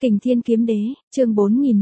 Kình Thiên Kiếm Đế, chương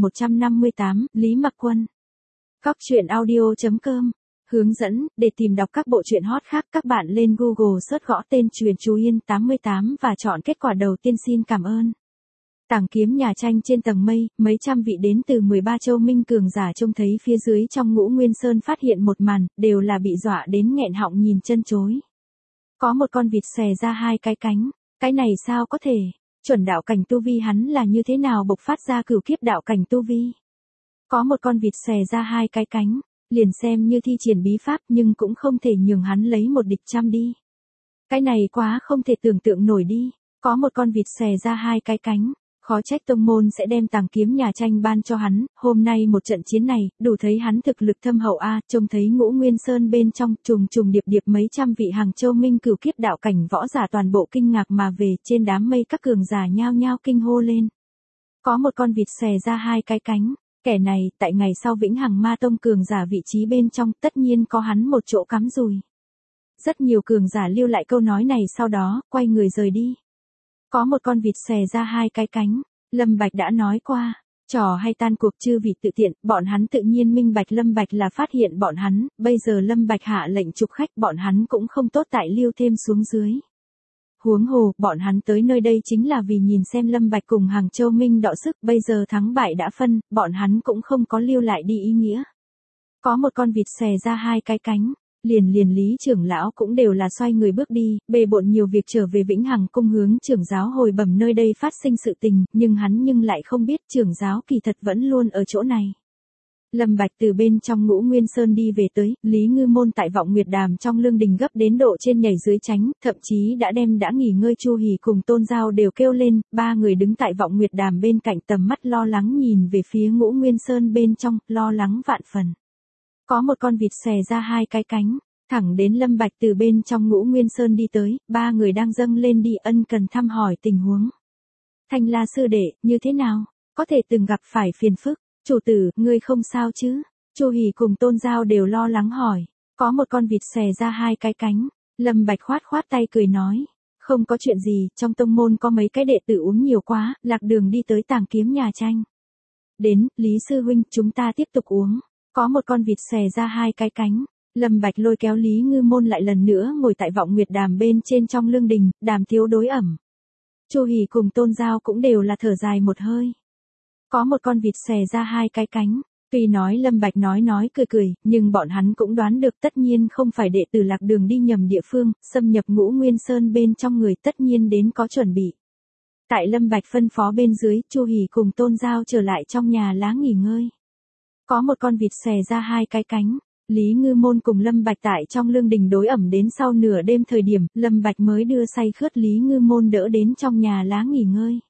4158, Lý Mặc Quân. Góc truyện audio.com. Hướng dẫn, để tìm đọc các bộ truyện hot khác các bạn lên Google search gõ tên Truyện Chú Yên 88 và chọn kết quả đầu tiên. Xin cảm ơn. Tảng kiếm nhà tranh trên tầng mây, mấy trăm vị đến từ 13 châu minh cường giả trông thấy phía dưới trong Ngũ Nguyên Sơn phát hiện một màn, đều là bị dọa đến nghẹn họng nhìn chân chối. Có một con vịt xòe ra hai cái cánh, cái này sao có thể? Chuẩn đạo cảnh tu vi hắn là như thế nào bộc phát ra cửu kiếp đạo cảnh tu vi? Có một con vịt xòe ra hai cái cánh, liền xem như thi triển bí pháp nhưng cũng không thể nhường hắn lấy một địch trăm đi. Cái này quá không thể tưởng tượng nổi đi. Có một con vịt xòe ra hai cái cánh, khó trách tông môn sẽ đem tàng kiếm nhà tranh ban cho hắn. Hôm nay một trận chiến này, đủ thấy hắn thực lực thâm hậu a. Trông thấy Ngũ Nguyên Sơn bên trong trùng trùng điệp điệp mấy trăm vị hàng châu minh cửu kiếp đạo cảnh võ giả toàn bộ kinh ngạc mà về. Trên đám mây các cường giả nhao nhao kinh hô lên. Có một con vịt xòe ra hai cái cánh, kẻ này tại ngày sau Vĩnh Hằng Ma Tông cường giả vị trí bên trong, tất nhiên có hắn một chỗ cắm rùi. Rất nhiều cường giả lưu lại câu nói này sau đó quay người rời đi. Có một con vịt xòe ra hai cái cánh, Lâm Bạch đã nói qua, trò hay tan cuộc chư vịt tự tiện, bọn hắn tự nhiên minh bạch Lâm Bạch là phát hiện bọn hắn, bây giờ Lâm Bạch hạ lệnh trục khách, bọn hắn cũng không tốt tại lưu thêm xuống dưới. Huống hồ, bọn hắn tới nơi đây chính là vì nhìn xem Lâm Bạch cùng Hàng Châu Minh đọ sức, bây giờ thắng bại đã phân, bọn hắn cũng không có lưu lại đi ý nghĩa. Có một con vịt xòe ra hai cái cánh, liền Lý trưởng lão cũng đều là xoay người bước đi, bề bộn nhiều việc trở về Vĩnh Hằng cung hướng trưởng giáo hồi bẩm nơi đây phát sinh sự tình, nhưng hắn lại không biết trưởng giáo kỳ thật vẫn luôn ở chỗ này. Lâm Bạch từ bên trong Ngũ Nguyên Sơn đi về tới, Lý Ngư Môn tại Vọng Nguyệt Đàm trong lương đình gấp đến độ trên nhảy dưới tránh, thậm chí đã nghỉ ngơi Chu Hỉ cùng Tôn Giao đều kêu lên, ba người đứng tại Vọng Nguyệt Đàm bên cạnh tầm mắt lo lắng nhìn về phía Ngũ Nguyên Sơn bên trong, lo lắng vạn phần. Có một con vịt xòe ra hai cái cánh, thẳng đến Lâm Bạch từ bên trong Ngũ Nguyên Sơn đi tới, ba người đang dâng lên đi ân cần thăm hỏi tình huống. Thanh La sư đệ, như thế nào? Có thể từng gặp phải phiền phức. Chủ tử, ngươi không sao chứ? Chu Hỉ cùng Tôn Giao đều lo lắng hỏi. Có một con vịt xòe ra hai cái cánh, Lâm Bạch khoát tay cười nói. Không có chuyện gì, trong tông môn có mấy cái đệ tử uống nhiều quá, lạc đường đi tới tàng kiếm nhà tranh. Đến, Lý sư huynh, chúng ta tiếp tục uống. Có một con vịt xòe ra hai cái cánh, Lâm Bạch lôi kéo Lý Ngư Môn lại lần nữa ngồi tại Vọng Nguyệt Đàm bên trên trong lương đình, đàm thiếu đối ẩm. Chu Hỉ cùng Tôn Giao cũng đều là thở dài một hơi. Có một con vịt xòe ra hai cái cánh, tuy nói Lâm Bạch nói cười, nhưng bọn hắn cũng đoán được tất nhiên không phải đệ tử lạc đường đi nhầm địa phương, xâm nhập Ngũ Nguyên Sơn bên trong người tất nhiên đến có chuẩn bị. Tại Lâm Bạch phân phó bên dưới, Chu Hỉ cùng Tôn Giao trở lại trong nhà lá nghỉ ngơi. Có một con vịt xòe ra hai cái cánh, Lý Ngư Môn cùng Lâm Bạch tại trong lương đình đối ẩm đến sau nửa đêm thời điểm, Lâm Bạch mới đưa say khướt Lý Ngư Môn đỡ đến trong nhà lá nghỉ ngơi.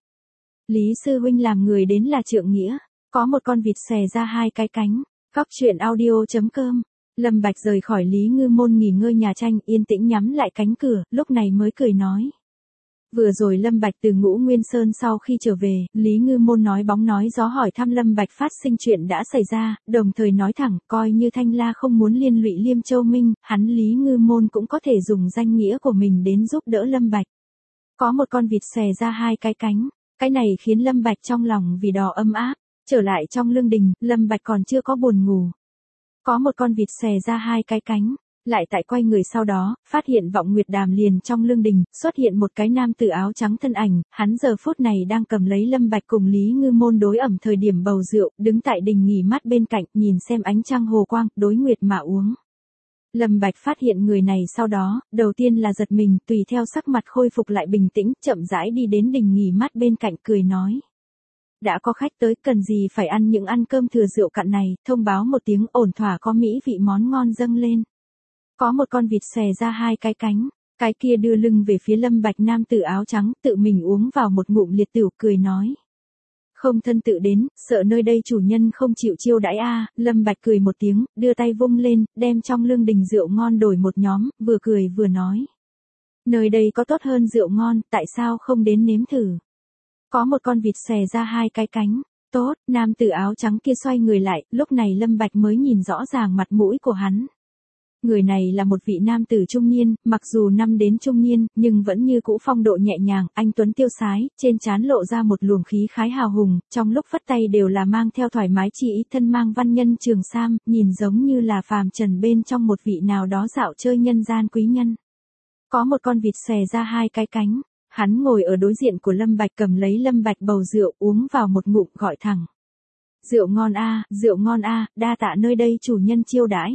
Lý sư huynh làm người đến là trượng nghĩa, có một con vịt xòe ra hai cái cánh. Góc truyện audio.com. Lâm Bạch rời khỏi Lý Ngư Môn nghỉ ngơi nhà tranh, yên tĩnh nhắm lại cánh cửa, lúc này mới cười nói. Vừa rồi Lâm Bạch từ Ngũ Nguyên Sơn sau khi trở về, Lý Ngư Môn nói bóng nói gió hỏi thăm Lâm Bạch phát sinh chuyện đã xảy ra, đồng thời nói thẳng, coi như Thanh La không muốn liên lụy Liêm Châu Minh, hắn Lý Ngư Môn cũng có thể dùng danh nghĩa của mình đến giúp đỡ Lâm Bạch. Có một con vịt xòe ra hai cái cánh. Cái này khiến Lâm Bạch trong lòng vì đó ấm áp, trở lại trong lương đình, Lâm Bạch còn chưa có buồn ngủ. Có một con vịt xòe ra hai cái cánh, lại tại quay người sau đó, phát hiện Vọng Nguyệt Đàm liền trong lương đình, xuất hiện một cái nam tử áo trắng thân ảnh, hắn giờ phút này đang cầm lấy Lâm Bạch cùng Lý Ngư Môn đối ẩm thời điểm bầu rượu, đứng tại đình nghỉ mát bên cạnh, nhìn xem ánh trăng hồ quang, đối nguyệt mà uống. Lâm Bạch phát hiện người này sau đó, đầu tiên là giật mình, tùy theo sắc mặt khôi phục lại bình tĩnh, chậm rãi đi đến đình nghỉ mát bên cạnh cười nói. Đã có khách tới, cần gì phải ăn những ăn cơm thừa rượu cạn này, thông báo một tiếng ổn thỏa có mỹ vị món ngon dâng lên. Có một con vịt xòe ra hai cái cánh, cái kia đưa lưng về phía Lâm Bạch nam tử áo trắng, tự mình uống vào một ngụm liệt tửu cười nói. Không thân tự đến, sợ nơi đây chủ nhân không chịu chiêu đãi a. Lâm Bạch cười một tiếng, đưa tay vung lên, đem trong lương đình rượu ngon đổi một nhóm, vừa cười vừa nói. Nơi đây có tốt hơn rượu ngon, tại sao không đến nếm thử? Có một con vịt xòe ra hai cái cánh, tốt, nam tử áo trắng kia xoay người lại, lúc này Lâm Bạch mới nhìn rõ ràng mặt mũi của hắn. Người này là một vị nam tử trung niên, mặc dù năm đến trung niên, nhưng vẫn như cũ phong độ nhẹ nhàng, anh tuấn tiêu sái, trên trán lộ ra một luồng khí khái hào hùng, trong lúc phất tay đều là mang theo thoải mái chi ý, thân mang văn nhân trường sam, nhìn giống như là phàm trần bên trong một vị nào đó dạo chơi nhân gian quý nhân. Có một con vịt xòe ra hai cái cánh, hắn ngồi ở đối diện của Lâm Bạch, cầm lấy Lâm Bạch bầu rượu uống vào một ngụm gọi thẳng. Rượu ngon a, đa tạ nơi đây chủ nhân chiêu đãi.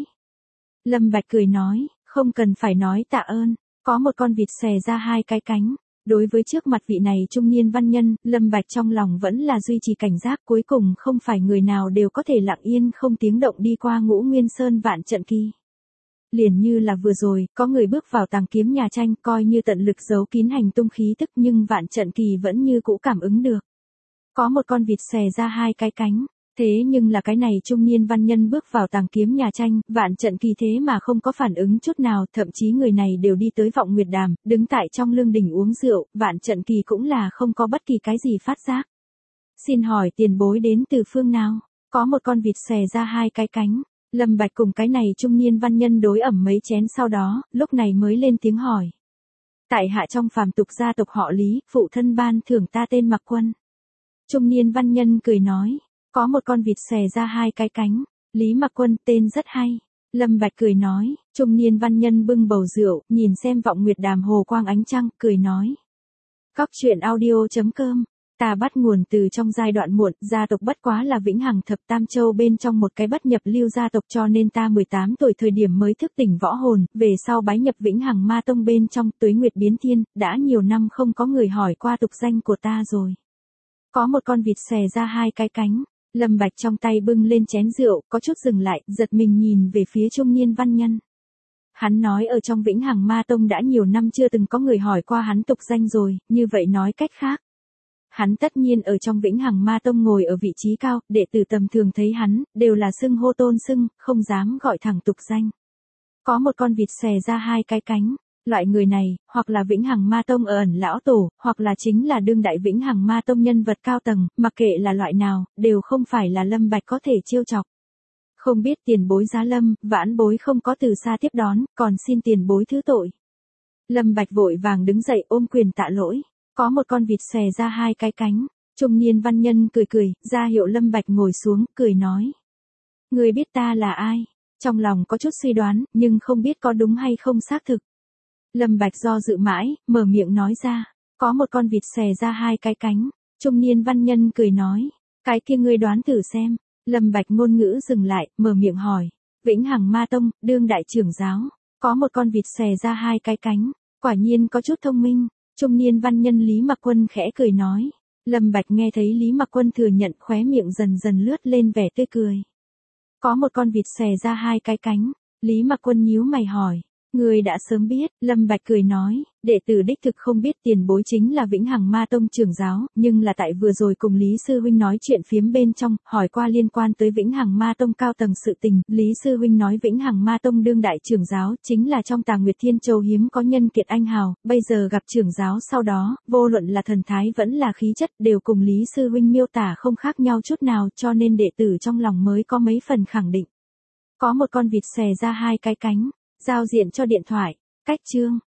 Lâm Bạch cười nói, không cần phải nói tạ ơn, có một con vịt xòe ra hai cái cánh. Đối với trước mặt vị này trung niên văn nhân, Lâm Bạch trong lòng vẫn là duy trì cảnh giác, cuối cùng không phải người nào đều có thể lặng yên không tiếng động đi qua Ngũ Nguyên Sơn Vạn Trận Kỳ. Liền như là vừa rồi, có người bước vào tàng kiếm nhà tranh, coi như tận lực giấu kín hành tung khí tức, nhưng Vạn Trận Kỳ vẫn như cũ cảm ứng được. Có một con vịt xòe ra hai cái cánh. Thế nhưng là cái này trung niên văn nhân bước vào tàng kiếm nhà tranh, Vạn Trận Kỳ thế mà không có phản ứng chút nào, thậm chí người này đều đi tới Vọng Nguyệt Đàm, đứng tại trong lương đình uống rượu, Vạn Trận Kỳ cũng là không có bất kỳ cái gì phát giác. Xin hỏi tiền bối đến từ phương nào? Có một con vịt xòe ra hai cái cánh. Lâm Bạch cùng cái này trung niên văn nhân đối ẩm mấy chén sau đó, lúc này mới lên tiếng hỏi. Tại hạ trong phàm tục gia tộc họ Lý, phụ thân ban thưởng ta tên Mặc Quân. Trung niên văn nhân cười nói. Có một con vịt xòe ra hai cái cánh, Lý Mặc Quân tên rất hay. Lâm Bạch cười nói, trung niên văn nhân bưng bầu rượu, nhìn xem Vọng Nguyệt Đàm hồ quang ánh trăng, cười nói. Cóc truyện audio.com, ta bắt nguồn từ trong giai đoạn muộn, gia tộc bất quá là Vĩnh Hằng Thập Tam Châu bên trong một cái bất nhập lưu gia tộc, cho nên ta 18 tuổi thời điểm mới thức tỉnh võ hồn, về sau bái nhập Vĩnh Hằng Ma Tông bên trong, tuế nguyệt biến thiên, đã nhiều năm không có người hỏi qua tục danh của ta rồi. Có một con vịt xòe ra hai cái cánh. Lâm Bạch trong tay bưng lên chén rượu, có chút dừng lại, giật mình nhìn về phía trung niên văn nhân. Hắn nói ở trong Vĩnh Hằng Ma Tông đã nhiều năm chưa từng có người hỏi qua hắn tục danh rồi, như vậy nói cách khác. Hắn tất nhiên ở trong Vĩnh Hằng Ma Tông ngồi ở vị trí cao, đệ tử tầm thường thấy hắn, đều là xưng hô tôn xưng, không dám gọi thẳng tục danh. Có một con vịt xòe ra hai cái cánh. Loại người này, hoặc là Vĩnh Hằng Ma Tông ở ẩn lão tổ, hoặc là chính là đương đại Vĩnh Hằng Ma Tông nhân vật cao tầng, mặc kệ là loại nào, đều không phải là Lâm Bạch có thể trêu chọc. Không biết tiền bối giá lâm, vãn bối không có từ xa tiếp đón, còn xin tiền bối thứ tội. Lâm Bạch vội vàng đứng dậy ôm quyền tạ lỗi. Có một con vịt xòe ra hai cái cánh. Trung niên văn nhân cười cười, ra hiệu Lâm Bạch ngồi xuống, cười nói. Người biết ta là ai? Trong lòng có chút suy đoán, nhưng không biết có đúng hay không xác thực. Lâm Bạch do dự mãi, mở miệng nói ra, có một con vịt xòe ra hai cái cánh. Trung niên văn nhân cười nói, cái kia ngươi đoán thử xem. Lâm Bạch ngôn ngữ dừng lại, mở miệng hỏi, Vĩnh Hằng Ma Tông, đương đại trưởng giáo, có một con vịt xòe ra hai cái cánh, quả nhiên có chút thông minh. Trung niên văn nhân Lý Mặc Quân khẽ cười nói. Lâm Bạch nghe thấy Lý Mặc Quân thừa nhận, khóe miệng dần dần lướt lên vẻ tươi cười. Có một con vịt xòe ra hai cái cánh. Lý Mặc Quân nhíu mày hỏi. Người đã sớm biết, Lâm Bạch cười nói, đệ tử đích thực không biết tiền bối chính là Vĩnh Hằng Ma Tông trưởng giáo, nhưng là tại vừa rồi cùng Lý Sư Huynh nói chuyện phiếm bên trong, hỏi qua liên quan tới Vĩnh Hằng Ma Tông cao tầng sự tình, Lý Sư Huynh nói Vĩnh Hằng Ma Tông đương đại trưởng giáo, chính là trong Tà Nguyệt Thiên Châu hiếm có nhân kiệt anh hào, bây giờ gặp trưởng giáo sau đó, vô luận là thần thái vẫn là khí chất, đều cùng Lý Sư Huynh miêu tả không khác nhau chút nào, cho nên đệ tử trong lòng mới có mấy phần khẳng định. Có một con vịt xòe ra hai cái cánh. Giao diện cho điện thoại. Cách chương.